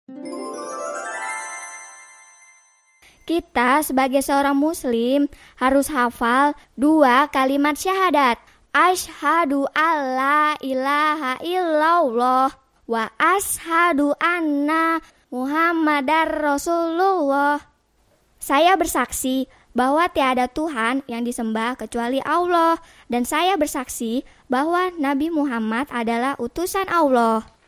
Kita sebagai seorang muslim harus hafal 2 kalimat syahadat. Asyhadu alla ilaha illallah wa asyhadu anna Muhammadar Rasulullah. Saya bersaksi bahwa tiada Tuhan yang disembah kecuali Allah, dan saya bersaksi bahwa Nabi Muhammad adalah utusan Allah.